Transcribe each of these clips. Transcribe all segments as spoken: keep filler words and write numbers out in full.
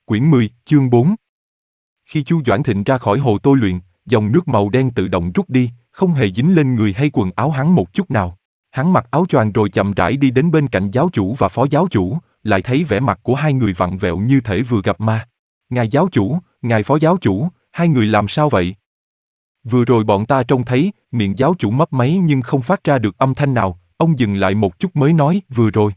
Quyển mười, chương bốn. Khi Chu Doãn Thịnh ra khỏi hồ tôi luyện, dòng nước màu đen tự động rút đi, không hề dính lên người hay quần áo hắn một chút nào. Hắn mặc áo choàng rồi chậm rãi đi đến bên cạnh giáo chủ và phó giáo chủ, lại thấy vẻ mặt của hai người vặn vẹo như thể vừa gặp ma. Ngài giáo chủ, ngài phó giáo chủ, hai người làm sao vậy? Vừa rồi bọn ta trông thấy, miệng giáo chủ mấp máy nhưng không phát ra được âm thanh nào, ông dừng lại một chút mới nói, vừa rồi.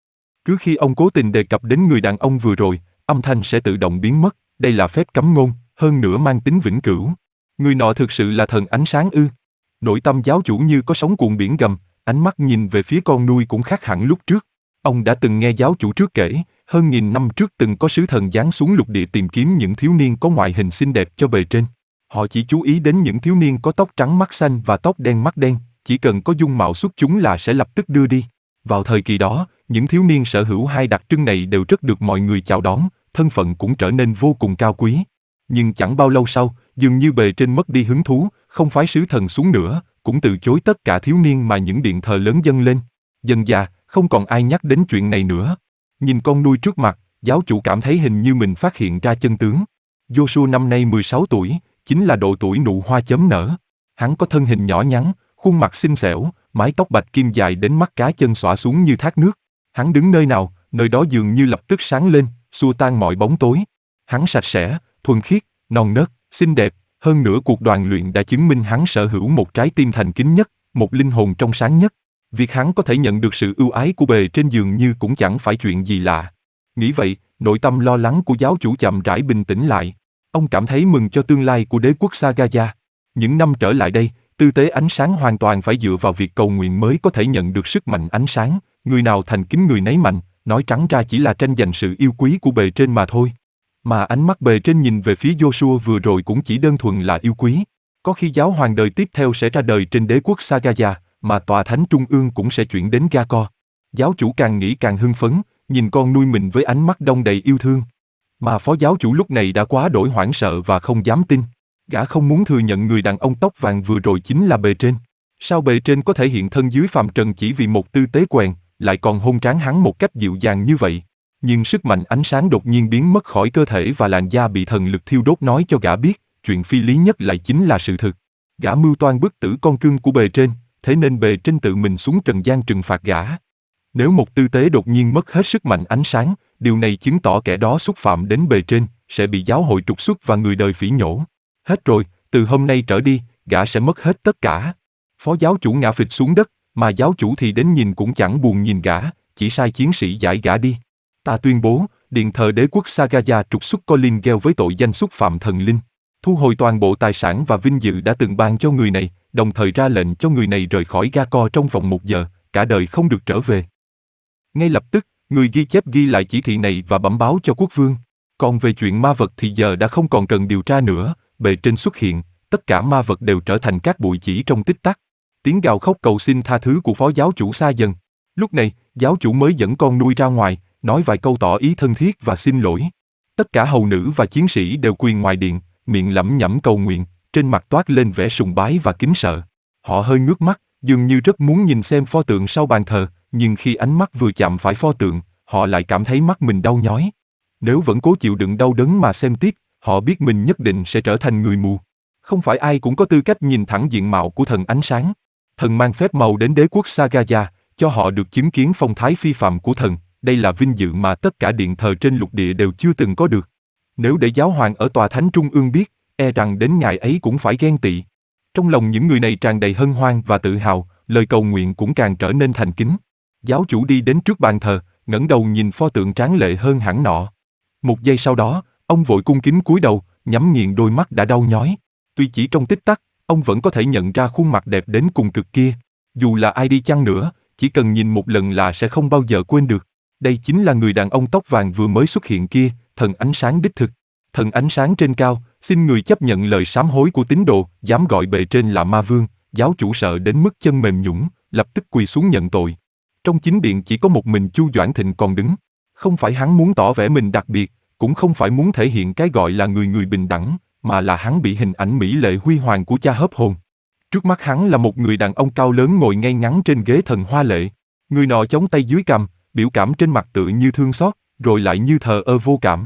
Cứ khi ông cố tình đề cập đến người đàn ông vừa rồi, âm thanh sẽ tự động biến mất, đây là phép cấm ngôn, hơn nữa mang tính vĩnh cửu. Người nọ thực sự là thần ánh sáng ư? Nội tâm giáo chủ như có sóng cuộn biển gầm, ánh mắt nhìn về phía con nuôi cũng khác hẳn lúc trước. Ông đã từng nghe giáo chủ trước kể, hơn nghìn năm trước từng có sứ thần giáng xuống lục địa tìm kiếm những thiếu niên có ngoại hình xinh đẹp cho bề trên. Họ chỉ chú ý đến những thiếu niên có tóc trắng mắt xanh và tóc đen mắt đen, chỉ cần có dung mạo xuất chúng là sẽ lập tức đưa đi. Vào thời kỳ đó, những thiếu niên sở hữu hai đặc trưng này đều rất được mọi người chào đón, thân phận cũng trở nên vô cùng cao quý. Nhưng chẳng bao lâu sau, dường như bề trên mất đi hứng thú, không phái sứ thần xuống nữa, cũng từ chối tất cả thiếu niên mà những điện thờ lớn dâng lên. Dần dà, không còn ai nhắc đến chuyện này nữa. Nhìn con nuôi trước mặt, giáo chủ cảm thấy hình như mình phát hiện ra chân tướng. Joshua năm nay mười sáu tuổi, chính là độ tuổi nụ hoa chớm nở. Hắn có thân hình nhỏ nhắn, khuôn mặt xinh xẻo, mái tóc bạch kim dài đến mắt cá chân xõa xuống như thác nước. Hắn đứng nơi nào, nơi đó dường như lập tức sáng lên, xua tan mọi bóng tối. Hắn sạch sẽ, thuần khiết, non nớt, xinh đẹp, hơn nữa cuộc đoàn luyện đã chứng minh hắn sở hữu một trái tim thành kính nhất, một linh hồn trong sáng nhất. Việc hắn có thể nhận được sự ưu ái của bề trên dường như cũng chẳng phải chuyện gì lạ. Nghĩ vậy, nội tâm lo lắng của giáo chủ chậm rãi bình tĩnh lại. Ông cảm thấy mừng cho tương lai của đế quốc Sagaya. Những năm trở lại đây, tư tế ánh sáng hoàn toàn phải dựa vào việc cầu nguyện mới có thể nhận được sức mạnh ánh sáng, người nào thành kính người nấy mạnh, nói trắng ra chỉ là tranh giành sự yêu quý của bề trên mà thôi. Mà ánh mắt bề trên nhìn về phía Joshua vừa rồi cũng chỉ đơn thuần là yêu quý. Có khi giáo hoàng đời tiếp theo sẽ ra đời trên đế quốc Sagaya, mà tòa thánh trung ương cũng sẽ chuyển đến Gakor. Giáo chủ càng nghĩ càng hưng phấn, nhìn con nuôi mình với ánh mắt đong đầy yêu thương. Mà phó giáo chủ lúc này đã quá đổi hoảng sợ và không dám tin. Gã không muốn thừa nhận người đàn ông tóc vàng vừa rồi chính là bề trên. Sao bề trên có thể hiện thân dưới phàm trần chỉ vì một tư tế quèn, lại còn hôn trán hắn một cách dịu dàng như vậy? Nhưng sức mạnh ánh sáng đột nhiên biến mất khỏi cơ thể và làn da bị thần lực thiêu đốt nói cho gã biết, chuyện phi lý nhất lại chính là sự thực. Gã mưu toan bức tử con cưng của bề trên, thế nên bề trên tự mình xuống trần gian trừng phạt gã. Nếu một tư tế đột nhiên mất hết sức mạnh ánh sáng, điều này chứng tỏ kẻ đó xúc phạm đến bề trên, sẽ bị giáo hội trục xuất và người đời phỉ nhổ. Hết rồi, từ hôm nay trở đi, gã sẽ mất hết tất cả. Phó giáo chủ ngã phịch xuống đất, mà giáo chủ thì đến nhìn cũng chẳng buồn nhìn gã, chỉ sai chiến sĩ giải gã đi. Ta tuyên bố, điện thờ đế quốc Sagaya trục xuất Colin Gale với tội danh xúc phạm thần linh. Thu hồi toàn bộ tài sản và vinh dự đã từng ban cho người này, đồng thời ra lệnh cho người này rời khỏi Gakor trong vòng một giờ, cả đời không được trở về. Ngay lập tức, người ghi chép ghi lại chỉ thị này và bẩm báo cho quốc vương. Còn về chuyện ma vật thì giờ đã không còn cần điều tra nữa, bề trên xuất hiện, tất cả ma vật đều trở thành cát bụi chỉ trong tích tắc. Tiếng gào khóc cầu xin tha thứ của phó giáo chủ xa dần. Lúc này, giáo chủ mới dẫn con nuôi ra ngoài, nói vài câu tỏ ý thân thiết và xin lỗi. Tất cả hầu nữ và chiến sĩ đều quỳ ngoài điện, miệng lẩm nhẩm cầu nguyện, trên mặt toát lên vẻ sùng bái và kính sợ. Họ hơi ngước mắt, dường như rất muốn nhìn xem pho tượng sau bàn thờ, nhưng khi ánh mắt vừa chạm phải pho tượng, họ lại cảm thấy mắt mình đau nhói. Nếu vẫn cố chịu đựng đau đớn mà xem tiếp, họ biết mình nhất định sẽ trở thành người mù. Không phải ai cũng có tư cách nhìn thẳng diện mạo của thần ánh sáng. Thần mang phép màu đến đế quốc Sagaya, cho họ được chứng kiến phong thái phi phàm của thần. Đây là vinh dự mà tất cả điện thờ trên lục địa đều chưa từng có được. Nếu để giáo hoàng ở tòa thánh trung ương biết, e rằng đến ngày ấy cũng phải ghen tị. Trong lòng những người này tràn đầy hân hoan và tự hào, lời cầu nguyện cũng càng trở nên thành kính. Giáo chủ đi đến trước bàn thờ, ngẩng đầu nhìn pho tượng tráng lệ hơn hẳn nọ. Một giây sau đó, ông vội cung kính cúi đầu, nhắm nghiền đôi mắt đã đau nhói. Tuy chỉ trong tích tắc, ông vẫn có thể nhận ra khuôn mặt đẹp đến cùng cực kia. Dù là ai đi chăng nữa, chỉ cần nhìn một lần là sẽ không bao giờ quên được. Đây chính là người đàn ông tóc vàng vừa mới xuất hiện kia, thần ánh sáng đích thực. Thần ánh sáng trên cao, xin người chấp nhận lời sám hối của tín đồ, dám gọi bề trên là ma vương. Giáo chủ sợ đến mức chân mềm nhũn, lập tức quỳ xuống nhận tội. Trong chính điện chỉ có một mình Chu Doãn Thịnh còn đứng. Không phải hắn muốn tỏ vẻ mình đặc biệt, cũng không phải muốn thể hiện cái gọi là người người bình đẳng, mà là hắn bị hình ảnh mỹ lệ huy hoàng của cha hớp hồn. Trước mắt hắn là một người đàn ông cao lớn ngồi ngay ngắn trên ghế thần hoa lệ. Người nọ chống tay dưới cằm, biểu cảm trên mặt tựa như thương xót, rồi lại như thờ ơ vô cảm.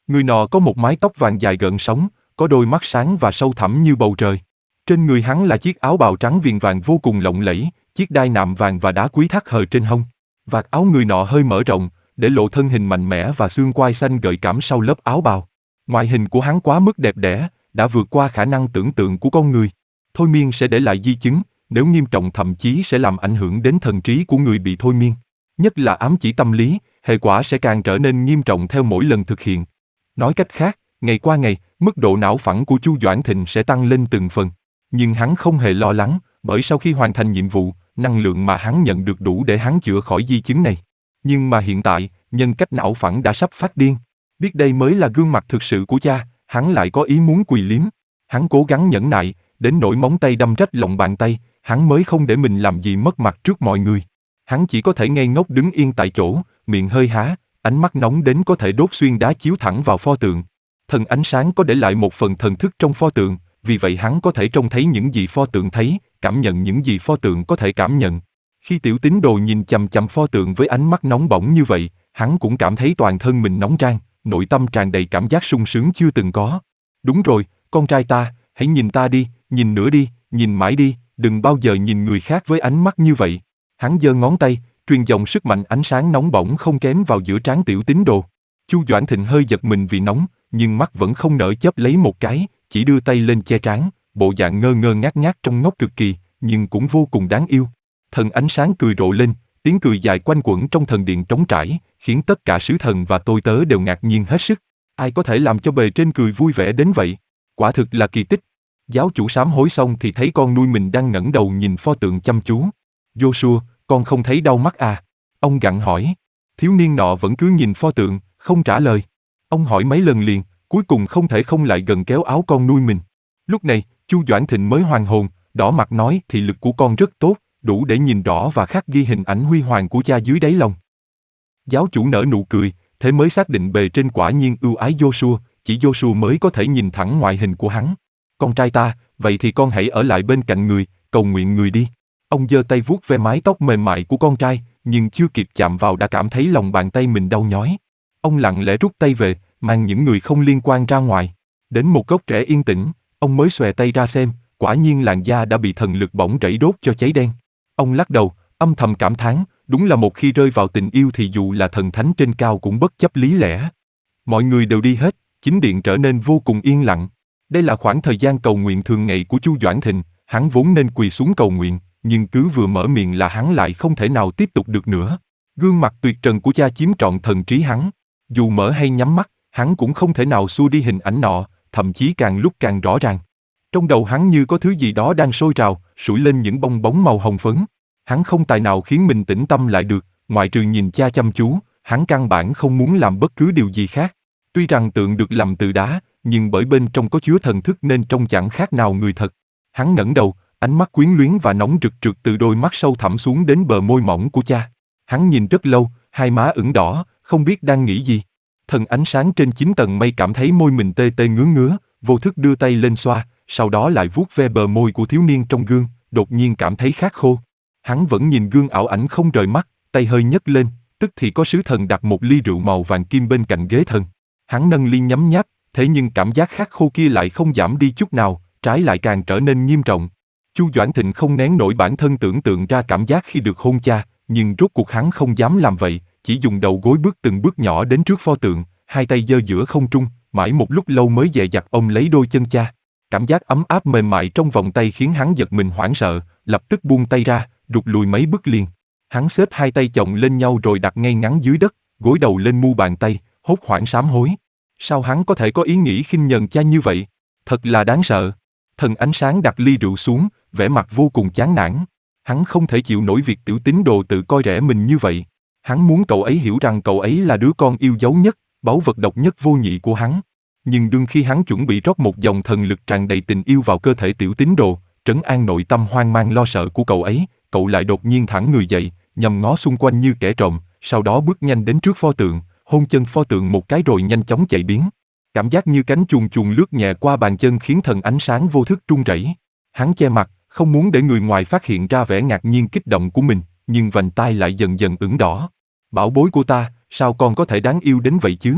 Người nọ có một mái tóc vàng dài gợn sóng, có đôi mắt sáng và sâu thẳm như bầu trời. Trên người hắn là chiếc áo bào trắng viền vàng vô cùng lộng lẫy, chiếc đai nạm vàng và đá quý thắt hờ trên hông. Vạt áo người nọ hơi mở rộng, để lộ thân hình mạnh mẽ và xương quai xanh gợi cảm sau lớp áo bào. Ngoại hình của hắn quá mức đẹp đẽ, đã vượt qua khả năng tưởng tượng của con người. Thôi miên sẽ để lại di chứng, nếu nghiêm trọng thậm chí sẽ làm ảnh hưởng đến thần trí của người bị thôi miên. Nhất là ám chỉ tâm lý, hệ quả sẽ càng trở nên nghiêm trọng theo mỗi lần thực hiện. Nói cách khác, ngày qua ngày, mức độ não phẳng của Chu Doãn Thịnh sẽ tăng lên từng phần. Nhưng hắn không hề lo lắng, bởi sau khi hoàn thành nhiệm vụ, năng lượng mà hắn nhận được đủ để hắn chữa khỏi di chứng này. Nhưng mà hiện tại, nhân cách não phẳng đã sắp phát điên. Biết đây mới là gương mặt thực sự của cha, hắn lại có ý muốn quỳ liếm. Hắn cố gắng nhẫn nại, đến nỗi móng tay đâm rách lòng bàn tay, hắn mới không để mình làm gì mất mặt trước mọi người. Hắn chỉ có thể ngây ngốc đứng yên tại chỗ, miệng hơi há, ánh mắt nóng đến có thể đốt xuyên đá chiếu thẳng vào pho tượng. Thần ánh sáng có để lại một phần thần thức trong pho tượng, vì vậy hắn có thể trông thấy những gì pho tượng thấy, cảm nhận những gì pho tượng có thể cảm nhận. Khi tiểu tín đồ nhìn chằm chằm pho tượng với ánh mắt nóng bỏng như vậy, hắn cũng cảm thấy toàn thân mình nóng rang, nội tâm tràn đầy cảm giác sung sướng chưa từng có. Đúng rồi, con trai ta, hãy nhìn ta đi, nhìn nữa đi, nhìn mãi đi, đừng bao giờ nhìn người khác với ánh mắt như vậy. Hắn giơ ngón tay, truyền dòng sức mạnh ánh sáng nóng bỏng không kém vào giữa trán tiểu tín đồ. Chu Doãn Thịnh hơi giật mình vì nóng, nhưng mắt vẫn không nỡ chớp lấy một cái, chỉ đưa tay lên che trán, bộ dạng ngơ ngơ ngác ngác trông ngốc cực kỳ, nhưng cũng vô cùng đáng yêu. Thần ánh sáng cười rộ lên, tiếng cười dài quanh quẩn trong thần điện trống trải, khiến tất cả sứ thần và tôi tớ đều ngạc nhiên hết sức. Ai có thể làm cho bề trên cười vui vẻ đến vậy? Quả thực là kỳ tích. Giáo chủ sám hối xong thì thấy con nuôi mình đang ngẩng đầu nhìn pho tượng chăm chú. Joshua, con không thấy đau mắt à? Ông gặng hỏi. Thiếu niên nọ vẫn cứ nhìn pho tượng, không trả lời. Ông hỏi mấy lần liền, cuối cùng không thể không lại gần kéo áo con nuôi mình. Lúc này, Chu Doãn Thịnh mới hoàn hồn, đỏ mặt nói thị lực của con rất tốt, đủ để nhìn rõ và khắc ghi hình ảnh huy hoàng của cha dưới đáy lòng. Giáo chủ nở nụ cười, thế mới xác định bề trên quả nhiên ưu ái Joshua, chỉ Joshua mới có thể nhìn thẳng ngoại hình của hắn. Con trai ta, vậy thì con hãy ở lại bên cạnh người, cầu nguyện người đi. Ông giơ tay vuốt ve mái tóc mềm mại của con trai, nhưng chưa kịp chạm vào đã cảm thấy lòng bàn tay mình đau nhói. Ông lặng lẽ rút tay về, mang những người không liên quan ra ngoài. Đến một góc rẽ yên tĩnh, ông mới xòe tay ra xem, quả nhiên làn da đã bị thần lực bỏng rẫy đốt cho cháy đen. Ông lắc đầu, âm thầm cảm thán, đúng là một khi rơi vào tình yêu thì dù là thần thánh trên cao cũng bất chấp lý lẽ. Mọi người đều đi hết, chính điện trở nên vô cùng yên lặng. Đây là khoảng thời gian cầu nguyện thường ngày của Chu Doãn Thịnh, hắn vốn nên quỳ xuống cầu nguyện, nhưng cứ vừa mở miệng là hắn lại không thể nào tiếp tục được nữa. Gương mặt tuyệt trần của cha chiếm trọn thần trí hắn. Dù mở hay nhắm mắt, hắn cũng không thể nào xua đi hình ảnh nọ, thậm chí càng lúc càng rõ ràng. Trong đầu hắn như có thứ gì đó đang sôi trào, sủi lên những bong bóng màu hồng phấn. Hắn không tài nào khiến mình tĩnh tâm lại được, ngoại trừ nhìn cha chăm chú, hắn căn bản không muốn làm bất cứ điều gì khác. Tuy rằng tượng được làm từ đá, nhưng bởi bên trong có chứa thần thức nên trông chẳng khác nào người thật. Hắn ngẩng đầu, ánh mắt quyến luyến và nóng rực rực từ đôi mắt sâu thẳm xuống đến bờ môi mỏng của cha. Hắn nhìn rất lâu, hai má ửng đỏ, không biết đang nghĩ gì. Thần ánh sáng trên chín tầng mây cảm thấy môi mình tê tê ngứa ngứa, vô thức đưa tay lên xoa, sau đó lại vuốt ve bờ môi của thiếu niên trong gương, đột nhiên cảm thấy khát khô. Hắn vẫn nhìn gương ảo ảnh không rời mắt, tay hơi nhấc lên, tức thì có sứ thần đặt một ly rượu màu vàng kim bên cạnh ghế thần. Hắn nâng ly nhấm nháp, thế nhưng cảm giác khát khô kia lại không giảm đi chút nào, trái lại càng trở nên nghiêm trọng. Chu Doãn Thịnh không nén nổi bản thân tưởng tượng ra cảm giác khi được hôn cha, nhưng rốt cuộc hắn không dám làm vậy, chỉ dùng đầu gối bước từng bước nhỏ đến trước pho tượng, hai tay giơ giữa không trung, mãi một lúc lâu mới dè dặt ôm lấy đôi chân cha. Cảm giác ấm áp mềm mại trong vòng tay khiến hắn giật mình hoảng sợ, lập tức buông tay ra, rụt lùi mấy bước liền. Hắn xếp hai tay chồng lên nhau rồi đặt ngay ngắn dưới đất, gối đầu lên mu bàn tay, hốt hoảng sám hối. Sao hắn có thể có ý nghĩ khinh nhờn cha như vậy? Thật là đáng sợ. Thần ánh sáng đặt ly rượu xuống, vẻ mặt vô cùng chán nản. Hắn không thể chịu nổi việc tiểu tín đồ tự coi rẻ mình như vậy. Hắn muốn cậu ấy hiểu rằng cậu ấy là đứa con yêu dấu nhất, báu vật độc nhất vô nhị của hắn. Nhưng đương khi hắn chuẩn bị rót một dòng thần lực tràn đầy tình yêu vào cơ thể tiểu tín đồ, trấn an nội tâm hoang mang lo sợ của cậu ấy, cậu lại đột nhiên thẳng người dậy, nhằm ngó xung quanh như kẻ trộm, sau đó bước nhanh đến trước pho tượng, hôn chân pho tượng một cái rồi nhanh chóng chạy biến. Cảm giác như cánh chuồn chuồn lướt nhẹ qua bàn chân khiến thần ánh sáng vô thức run rẩy. Hắn che mặt, không muốn để người ngoài phát hiện ra vẻ ngạc nhiên kích động của mình, nhưng vành tai lại dần dần ửng đỏ. Bảo bối của ta, sao con có thể đáng yêu đến vậy chứ?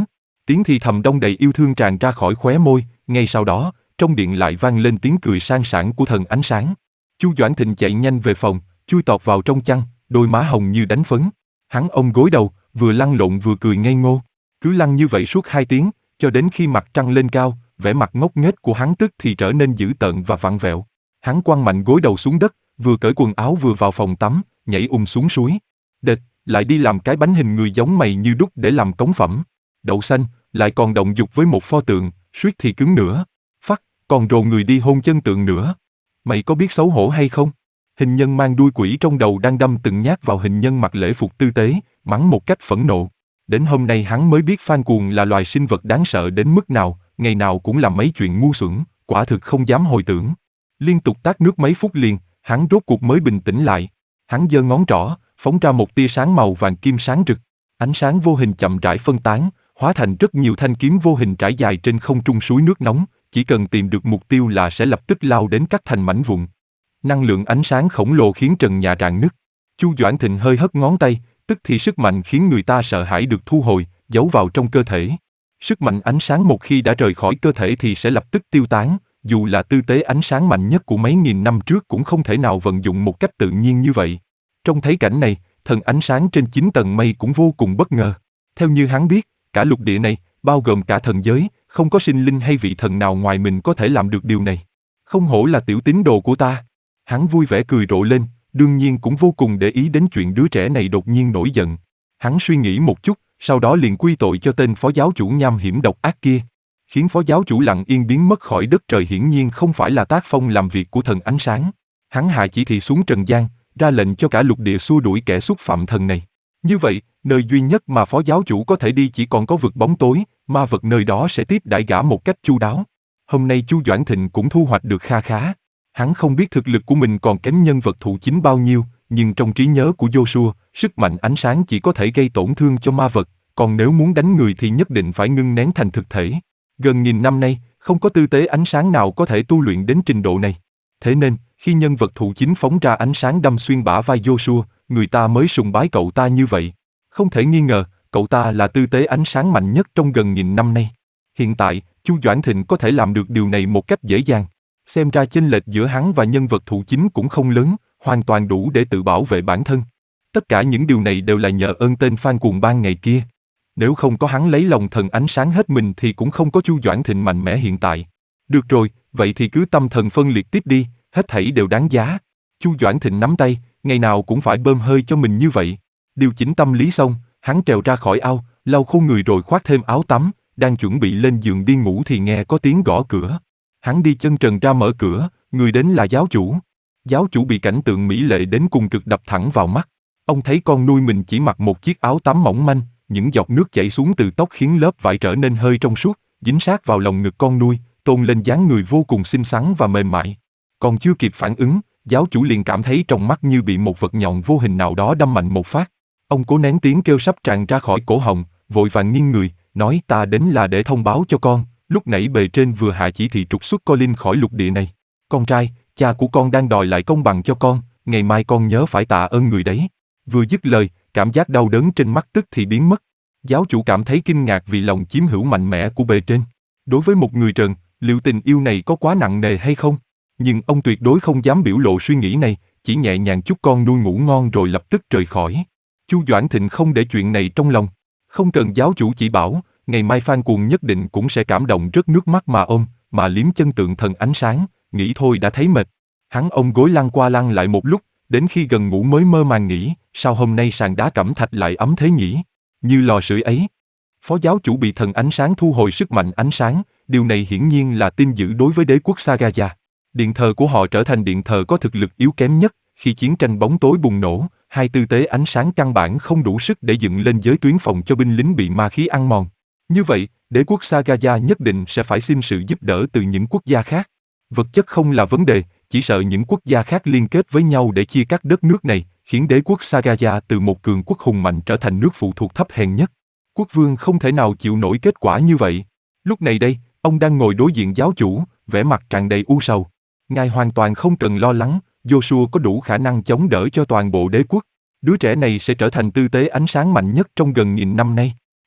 Tiếng thì thầm đong đầy yêu thương tràn ra khỏi khóe môi, ngay sau đó, trong điện lại vang lên tiếng cười sang sảng của thần ánh sáng. Chu Doãn Thịnh chạy nhanh về phòng, chui tọt vào trong chăn, đôi má hồng như đánh phấn. Hắn ôm gối đầu, vừa lăn lộn vừa cười ngây ngô. Cứ lăn như vậy suốt hai tiếng, cho đến khi mặt trăng lên cao, vẻ mặt ngốc nghếch của hắn tức thì trở nên dữ tợn và vặn vẹo. Hắn quăng mạnh gối đầu xuống đất, vừa cởi quần áo vừa vào phòng tắm, nhảy ùm xuống suối. Đệt, lại đi làm cái bánh hình người giống mày như đúc để làm cống phẩm. Đậu xanh, lại còn động dục với một pho tượng, suýt thì cứng nữa. Phắc, còn rồ người đi hôn chân tượng nữa. Mày có biết xấu hổ hay không? Hình nhân mang đuôi quỷ trong đầu đang đâm từng nhát vào hình nhân mặc lễ phục tư tế, mắng một cách phẫn nộ. Đến hôm nay hắn mới biết Phan Cuồng là loài sinh vật đáng sợ đến mức nào, ngày nào cũng làm mấy chuyện ngu xuẩn, quả thực không dám hồi tưởng. Liên tục tát nước mấy phút liền, hắn rốt cuộc mới bình tĩnh lại. Hắn giơ ngón trỏ, phóng ra một tia sáng màu vàng kim sáng rực. Ánh sáng vô hình chậm rãi phân tán, hóa thành rất nhiều thanh kiếm vô hình trải dài trên không trung suối nước nóng, chỉ cần tìm được mục tiêu là sẽ lập tức lao đến cắt thành mảnh vụn. Năng lượng ánh sáng khổng lồ khiến trần nhà rạn nứt. Chu Doãn Thịnh hơi hất ngón tay, tức thì sức mạnh khiến người ta sợ hãi được thu hồi, giấu vào trong cơ thể. Sức mạnh ánh sáng một khi đã rời khỏi cơ thể thì sẽ lập tức tiêu tán, dù là tư tế ánh sáng mạnh nhất của mấy nghìn năm trước cũng không thể nào vận dụng một cách tự nhiên như vậy. Trong thấy cảnh này, thần ánh sáng trên chín tầng mây cũng vô cùng bất ngờ. Theo như hắn biết, cả lục địa này, bao gồm cả thần giới, không có sinh linh hay vị thần nào ngoài mình có thể làm được điều này. Không hổ là tiểu tín đồ của ta. Hắn vui vẻ cười rộ lên, đương nhiên cũng vô cùng để ý đến chuyện đứa trẻ này đột nhiên nổi giận. Hắn suy nghĩ một chút, sau đó liền quy tội cho tên phó giáo chủ nham hiểm độc ác kia. Khiến phó giáo chủ lặng yên biến mất khỏi đất trời hiển nhiên không phải là tác phong làm việc của thần ánh sáng. Hắn hạ chỉ thị xuống trần gian, ra lệnh cho cả lục địa xua đuổi kẻ xúc phạm thần này. Như vậy, nơi duy nhất mà phó giáo chủ có thể đi chỉ còn có vực bóng tối, ma vật nơi đó sẽ tiếp đãi gã một cách chu đáo. Hôm nay Chu Doãn Thịnh cũng thu hoạch được kha khá. Hắn không biết thực lực của mình còn kém nhân vật thụ chính bao nhiêu, nhưng trong trí nhớ của Joshua, sức mạnh ánh sáng chỉ có thể gây tổn thương cho ma vật, còn nếu muốn đánh người thì nhất định phải ngưng nén thành thực thể. Gần nghìn năm nay, không có tư tế ánh sáng nào có thể tu luyện đến trình độ này. Thế nên, khi nhân vật thụ chính phóng ra ánh sáng đâm xuyên bả vai Joshua, người ta mới sùng bái cậu ta như vậy. Không thể nghi ngờ, cậu ta là tư tế ánh sáng mạnh nhất trong gần nghìn năm nay. Hiện tại, Chu Doãn Thịnh có thể làm được điều này một cách dễ dàng. Xem ra chênh lệch giữa hắn và nhân vật thụ chính cũng không lớn, hoàn toàn đủ để tự bảo vệ bản thân. Tất cả những điều này đều là nhờ ơn tên Phan Cuồng ban ngày kia. Nếu không có hắn lấy lòng thần ánh sáng hết mình thì cũng không có Chu Doãn Thịnh mạnh mẽ hiện tại. Được rồi, vậy thì cứ tâm thần phân liệt tiếp đi, hết thảy đều đáng giá. Chu Doãn Thịnh nắm tay, ngày nào cũng phải bơm hơi cho mình như vậy. Điều chỉnh tâm lý xong, hắn trèo ra khỏi ao, lau khô người rồi khoác thêm áo tắm, đang chuẩn bị lên giường đi ngủ thì nghe có tiếng gõ cửa. Hắn đi chân trần ra mở cửa, người đến là giáo chủ. Giáo chủ bị cảnh tượng mỹ lệ đến cùng cực đập thẳng vào mắt. Ông thấy con nuôi mình chỉ mặc một chiếc áo tắm mỏng manh, những giọt nước chảy xuống từ tóc khiến lớp vải trở nên hơi trong suốt, dính sát vào lồng ngực con nuôi, tôn lên dáng người vô cùng xinh xắn và mềm mại. Còn chưa kịp phản ứng, giáo chủ liền cảm thấy trong mắt như bị một vật nhọn vô hình nào đó đâm mạnh một phát. Ông cố nén tiếng kêu sắp tràn ra khỏi cổ họng, vội vàng nghiêng người, nói ta đến là để thông báo cho con, lúc nãy bề trên vừa hạ chỉ thị trục xuất Colin khỏi lục địa này. Con trai, cha của con đang đòi lại công bằng cho con, ngày mai con nhớ phải tạ ơn người đấy. Vừa dứt lời, cảm giác đau đớn trên mắt tức thì biến mất. Giáo chủ cảm thấy kinh ngạc vì lòng chiếm hữu mạnh mẽ của bề trên. Đối với một người trần, liệu tình yêu này có quá nặng nề hay không? Nhưng ông tuyệt đối không dám biểu lộ suy nghĩ này, chỉ nhẹ nhàng chúc con nuôi ngủ ngon rồi lập tức rời khỏi. Chu Doãn Thịnh không để chuyện này trong lòng. Không cần giáo chủ chỉ bảo, ngày mai Phan Cuồng nhất định cũng sẽ cảm động rớt nước mắt mà ôm, mà liếm chân tượng thần ánh sáng, nghĩ thôi đã thấy mệt. Hắn ôm gối lăn qua lăn lại một lúc, đến khi gần ngủ mới mơ màng nghĩ, sao hôm nay sàn đá cẩm thạch lại ấm thế nhỉ? Như lò sưởi ấy. Phó giáo chủ bị thần ánh sáng thu hồi sức mạnh ánh sáng, điều này hiển nhiên là tin dữ đối với đế quốc Sagaya. Điện thờ của họ trở thành điện thờ có thực lực yếu kém nhất, khi chiến tranh bóng tối bùng nổ, hai tư tế ánh sáng căn bản không đủ sức để dựng lên giới tuyến phòng cho binh lính bị ma khí ăn mòn. Như vậy, đế quốc Sagaya nhất định sẽ phải xin sự giúp đỡ từ những quốc gia khác. Vật chất không là vấn đề, chỉ sợ những quốc gia khác liên kết với nhau để chia cắt đất nước này, khiến đế quốc Sagaya từ một cường quốc hùng mạnh trở thành nước phụ thuộc thấp hèn nhất. Quốc vương không thể nào chịu nổi kết quả như vậy. Lúc này đây, ông đang ngồi đối diện giáo chủ, vẻ mặt tràn đầy u sầu. Ngài hoàn toàn không cần lo lắng, Joshua có đủ khả năng chống đỡ cho toàn bộ đế quốc. Đứa trẻ này sẽ trở thành tư tế ánh sáng mạnh nhất trong gần nghìn năm nay.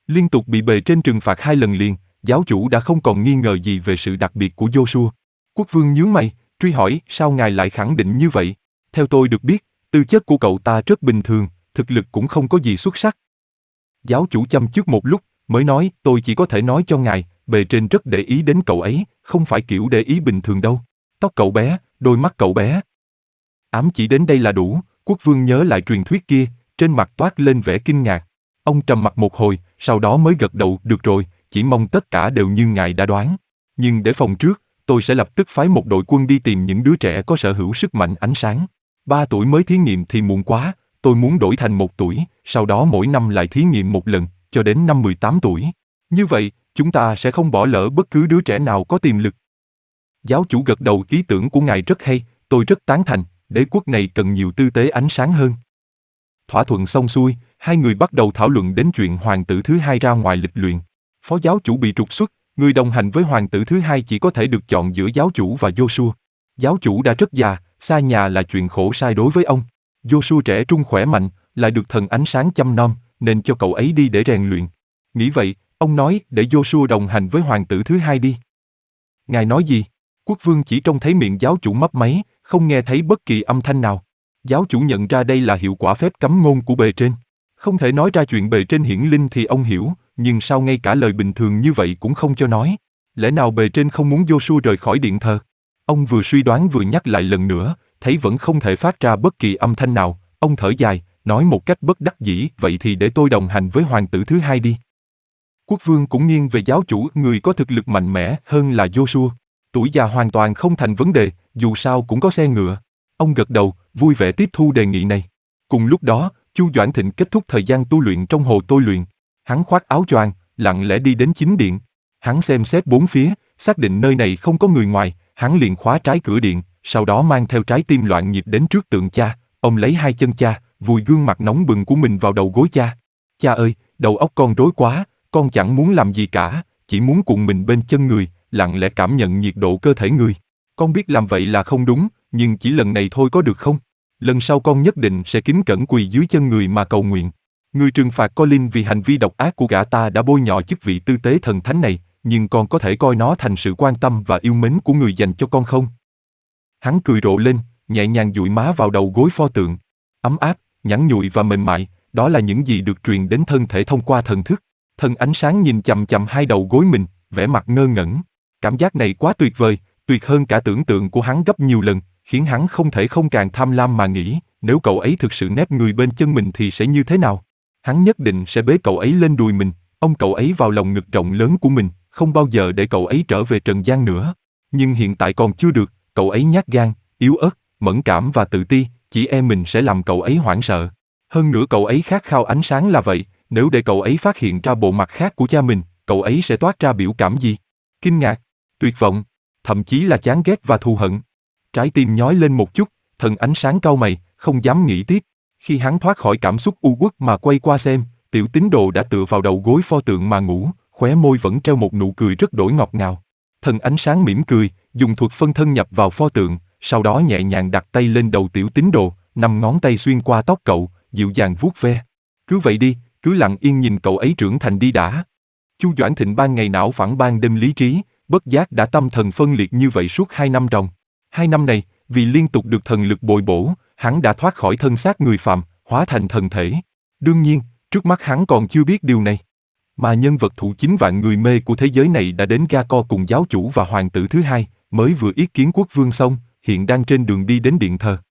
Liên tục bị bề trên trừng phạt hai lần liền, giáo chủ đã không còn nghi ngờ gì về sự đặc biệt của Joshua. Quốc vương nhướng mày, truy hỏi sao ngài lại khẳng định như vậy? Theo tôi được biết, tư chất của cậu ta rất bình thường, thực lực cũng không có gì xuất sắc. Giáo chủ chăm trước một lúc, mới nói tôi chỉ có thể nói cho ngài, bề trên rất để ý đến cậu ấy, không phải kiểu để ý bình thường đâu. Tóc cậu bé, đôi mắt cậu bé. Ám chỉ đến đây là đủ, quốc vương nhớ lại truyền thuyết kia, trên mặt toát lên vẻ kinh ngạc. Ông trầm mặt một hồi, sau đó mới gật đầu, được rồi, chỉ mong tất cả đều như ngài đã đoán. Nhưng để phòng trước, tôi sẽ lập tức phái một đội quân đi tìm những đứa trẻ có sở hữu sức mạnh ánh sáng. Ba tuổi mới thí nghiệm thì muộn quá, tôi muốn đổi thành một tuổi, sau đó mỗi năm lại thí nghiệm một lần, cho đến năm mười tám tuổi. Như vậy, chúng ta sẽ không bỏ lỡ bất cứ đứa trẻ nào có tiềm lực. Giáo chủ gật đầu, ý tưởng của ngài rất hay, tôi rất tán thành, đế quốc này cần nhiều tư tế ánh sáng hơn. Thỏa thuận xong xuôi, hai người bắt đầu thảo luận đến chuyện hoàng tử thứ hai ra ngoài lịch luyện. Phó giáo chủ bị trục xuất, người đồng hành với hoàng tử thứ hai chỉ có thể được chọn giữa giáo chủ và Joshua. Giáo chủ đã rất già, xa nhà là chuyện khổ sai đối với ông. Joshua trẻ trung khỏe mạnh, lại được thần ánh sáng chăm nom, nên cho cậu ấy đi để rèn luyện. Nghĩ vậy, ông nói để Joshua đồng hành với hoàng tử thứ hai đi. Ngài nói gì? Quốc vương chỉ trông thấy miệng giáo chủ mấp máy, không nghe thấy bất kỳ âm thanh nào. Giáo chủ nhận ra đây là hiệu quả phép cấm ngôn của bề trên. Không thể nói ra chuyện bề trên hiển linh thì ông hiểu, nhưng sao ngay cả lời bình thường như vậy cũng không cho nói? Lẽ nào bề trên không muốn Joshua rời khỏi điện thờ? Ông vừa suy đoán vừa nhắc lại lần nữa, thấy vẫn không thể phát ra bất kỳ âm thanh nào, ông thở dài, nói một cách bất đắc dĩ, vậy thì để tôi đồng hành với hoàng tử thứ hai đi. Quốc vương cũng nghiêng về giáo chủ, người có thực lực mạnh mẽ hơn là Joshua. Tuổi già hoàn toàn không thành vấn đề, dù sao cũng có xe ngựa. Ông gật đầu, vui vẻ tiếp thu đề nghị này. Cùng lúc đó, Chu Doãn Thịnh kết thúc thời gian tu luyện trong hồ tôi luyện. Hắn khoác áo choàng, lặng lẽ đi đến chính điện. Hắn xem xét bốn phía, xác định nơi này không có người ngoài, hắn liền khóa trái cửa điện, sau đó mang theo trái tim loạn nhịp đến trước tượng cha. Ông lấy hai chân cha, vùi gương mặt nóng bừng của mình vào đầu gối cha. Cha ơi, đầu óc con rối quá, con chẳng muốn làm gì cả, chỉ muốn cuộn mình bên chân người, lặng lẽ cảm nhận nhiệt độ cơ thể người. Con biết làm vậy là không đúng, nhưng chỉ lần này thôi có được không? Lần sau con nhất định sẽ kính cẩn quỳ dưới chân người mà cầu nguyện. Người trừng phạt Colin vì hành vi độc ác của gã ta đã bôi nhọ chức vị tư tế thần thánh này, nhưng con có thể coi nó thành sự quan tâm và yêu mến của người dành cho con không? Hắn cười rộ lên, nhẹ nhàng dụi má vào đầu gối pho tượng. Ấm áp, nhẵn nhụi và mềm mại, đó là những gì được truyền đến thân thể thông qua thần thức. Thần ánh sáng nhìn chằm chằm hai đầu gối mình, vẻ mặt ngơ ngẩn. Cảm giác này quá tuyệt vời, tuyệt hơn cả tưởng tượng của hắn gấp nhiều lần, khiến hắn không thể không càng tham lam mà nghĩ, nếu cậu ấy thực sự nép người bên chân mình thì sẽ như thế nào? Hắn nhất định sẽ bế cậu ấy lên đùi mình, ôm cậu ấy vào lòng ngực rộng lớn của mình, không bao giờ để cậu ấy trở về trần gian nữa. Nhưng hiện tại còn chưa được, cậu ấy nhát gan, yếu ớt, mẫn cảm và tự ti, chỉ e mình sẽ làm cậu ấy hoảng sợ. Hơn nữa cậu ấy khát khao ánh sáng là vậy, nếu để cậu ấy phát hiện ra bộ mặt khác của cha mình, cậu ấy sẽ toát ra biểu cảm gì? Kinh ngạc, tuyệt vọng, thậm chí là chán ghét và thù hận. Trái tim nhói lên một chút, thần ánh sáng cau mày, không dám nghĩ tiếp. Khi hắn thoát khỏi cảm xúc u uất mà quay qua xem, tiểu tín đồ đã tựa vào đầu gối pho tượng mà ngủ, khóe môi vẫn treo một nụ cười rất đỗi ngọt ngào. Thần ánh sáng mỉm cười, dùng thuật phân thân nhập vào pho tượng, sau đó nhẹ nhàng đặt tay lên đầu tiểu tín đồ, năm ngón tay xuyên qua tóc cậu, dịu dàng vuốt ve. Cứ vậy đi, cứ lặng yên nhìn cậu ấy trưởng thành đi đã. Chu Doãn Thịnh ban ngày não phẳng ban đêm lý trí, bất giác đã tâm thần phân liệt như vậy suốt hai năm ròng. Hai năm này, vì liên tục được thần lực bồi bổ, hắn đã thoát khỏi thân xác người phàm, hóa thành thần thể. Đương nhiên, trước mắt hắn còn chưa biết điều này. Mà nhân vật thủ chính vạn người mê của thế giới này đã đến Ga-co cùng giáo chủ và hoàng tử thứ hai, mới vừa yết kiến quốc vương xong, hiện đang trên đường đi đến điện thờ.